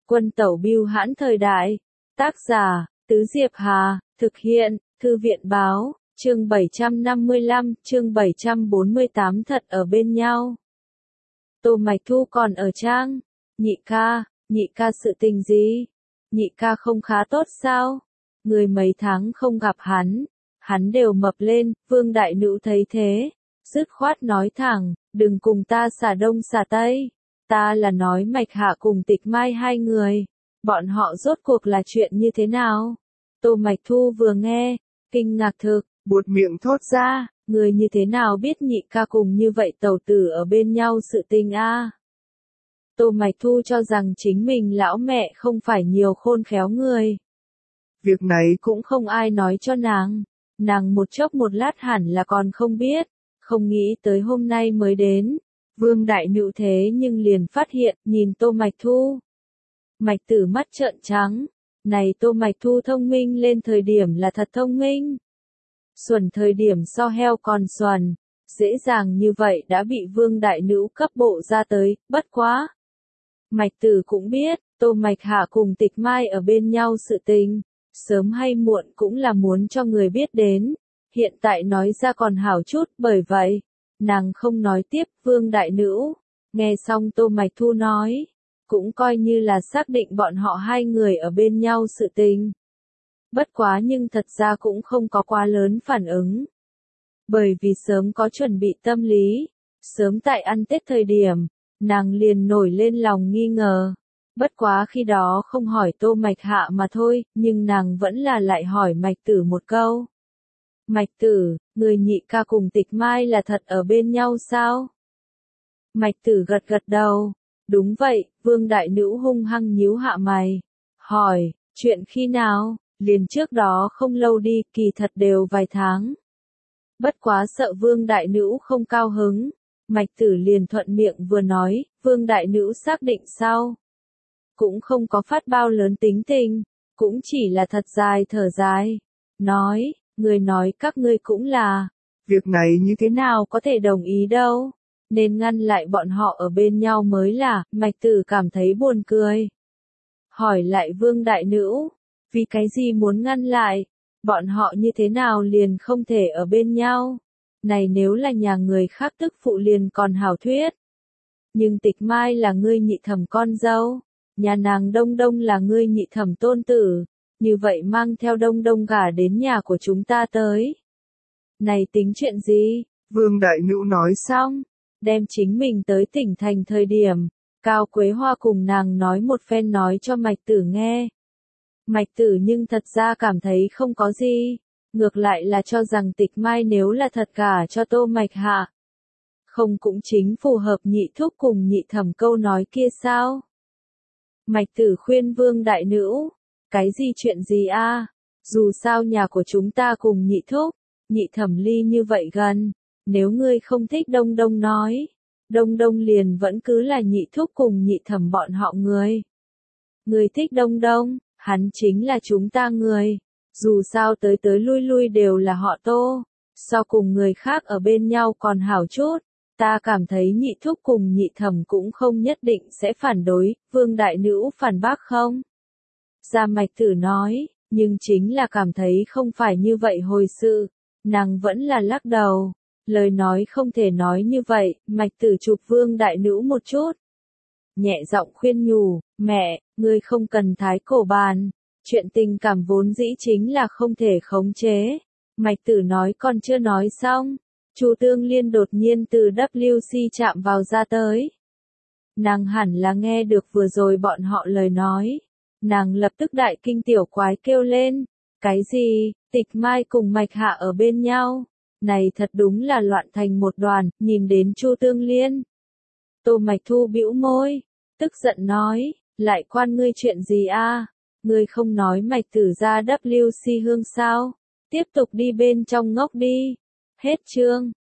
Quân tẩu bưu hãn thời đại. Tác giả, Tứ Diệp Hà, thực hiện, Thư viện báo, chương 755, chương 748 thật ở bên nhau. Tô Mạch Thu còn ở trang. Nhị ca sự tình gì? Nhị ca không khá tốt sao? Người mấy tháng không gặp hắn đều mập lên, Vương Đại Nữ thấy thế, dứt khoát nói thẳng, đừng cùng ta xả đông xả tây. Ta là nói Mạch Hạ cùng Tịch Mai hai người, bọn họ rốt cuộc là chuyện như thế nào? Tô Mạch Thu vừa nghe, kinh ngạc thực, buột miệng thốt ra, người như thế nào biết nhị ca cùng như vậy tẩu tử ở bên nhau sự tình a? Tô Mạch Thu cho rằng chính mình lão mẹ không phải nhiều khôn khéo người. Việc này cũng không ai nói cho nàng một chốc một lát hẳn là còn không biết, không nghĩ tới hôm nay mới đến. Vương Đại Nữ thế nhưng liền phát hiện, nhìn Tô Mạch Thu. Mạch Tử mắt trợn trắng, này Tô Mạch Thu thông minh lên thời điểm là thật thông minh. Xuẩn thời điểm so heo còn xuẩn, dễ dàng như vậy đã bị Vương Đại Nữ cấp bộ ra tới, bất quá. Mạch Tử cũng biết, Tô Mạch Hạ cùng Tịch Mai ở bên nhau sự tình, sớm hay muộn cũng là muốn cho người biết đến, hiện tại nói ra còn hảo chút, bởi vậy, nàng không nói tiếp. Vương Đại Nữ, nghe xong Tô Mạch Thu nói, cũng coi như là xác định bọn họ hai người ở bên nhau sự tình. Bất quá nhưng thật ra cũng không có quá lớn phản ứng. Bởi vì sớm có chuẩn bị tâm lý, sớm tại ăn Tết thời điểm, nàng liền nổi lên lòng nghi ngờ. Bất quá khi đó không hỏi Tô Mạch Hạ mà thôi, nhưng nàng vẫn là lại hỏi Mạch Tử một câu. Mạch Tử, người nhị ca cùng Tịch Mai là thật ở bên nhau sao? Mạch Tử gật gật đầu. Đúng vậy. Vương Đại Nữ hung hăng nhíu hạ mày. Hỏi, chuyện khi nào? Liền trước đó không lâu đi, kỳ thật đều vài tháng. Bất quá sợ Vương Đại Nữ không cao hứng. Mạch Tử liền thuận miệng vừa nói, Vương Đại Nữ xác định sao? Cũng không có phát bao lớn tính tình, cũng chỉ là thật dài thở dài. Nói, người nói các ngươi cũng là, việc này như thế nào có thể đồng ý đâu, nên ngăn lại bọn họ ở bên nhau mới là. Mạch Tử cảm thấy buồn cười. Hỏi lại Vương Đại Nữ, vì cái gì muốn ngăn lại, bọn họ như thế nào liền không thể ở bên nhau, này nếu là nhà người khác tức phụ liền còn hảo thuyết. Nhưng Tịch Mai là ngươi nhị thẩm con dâu, nhà nàng Đông Đông là ngươi nhị thẩm tôn tử, như vậy mang theo Đông Đông gả đến nhà của chúng ta tới. Này tính chuyện gì? Vương Đại Nữ nói xong, đem chính mình tới tỉnh thành thời điểm, Cao Quế Hoa cùng nàng nói một phen nói cho Mạch Tử nghe. Mạch Tử nhưng thật ra cảm thấy không có gì, ngược lại là cho rằng Tịch Mai nếu là thật gả cho Tô Mạch Hạ, không cũng chính phù hợp nhị thúc cùng nhị thẩm câu nói kia sao? Mạch Tử khuyên Vương Đại Nữ, cái gì chuyện gì a? Dù sao nhà của chúng ta cùng nhị thúc, nhị thẩm ly như vậy gần, nếu ngươi không thích Đông Đông nói, Đông Đông liền vẫn cứ là nhị thúc cùng nhị thẩm bọn họ người. Ngươi thích Đông Đông, hắn chính là chúng ta người, dù sao tới tới lui lui đều là họ Tô, so cùng người khác ở bên nhau còn hảo chút. Ta cảm thấy nhị thúc cùng nhị thẩm cũng không nhất định sẽ phản đối. Vương Đại Nữ phản bác không? Gia Mạch Tử nói, nhưng chính là cảm thấy không phải như vậy hồi sự, nàng vẫn là lắc đầu. Lời nói không thể nói như vậy. Mạch Tử chụp Vương Đại Nữ một chút, nhẹ giọng khuyên nhủ, mẹ, ngươi không cần thái cổ bàn, chuyện tình cảm vốn dĩ chính là không thể khống chế. Mạch Tử nói còn chưa nói xong, Chu Tương Liên đột nhiên từ WC chạm vào ra tới. Nàng hẳn là nghe được vừa rồi bọn họ lời nói. Nàng lập tức đại kinh tiểu quái kêu lên. Cái gì, Tịch Mai cùng Mạch Hạ ở bên nhau? Này thật đúng là loạn thành một đoàn, nhìn đến Chu Tương Liên. Tô Mạch Thu bĩu môi, tức giận nói, lại quan ngươi chuyện gì a? Ngươi không nói Mạch Tử ra WC hương sao? Tiếp tục đi bên trong ngốc đi. Hết chương.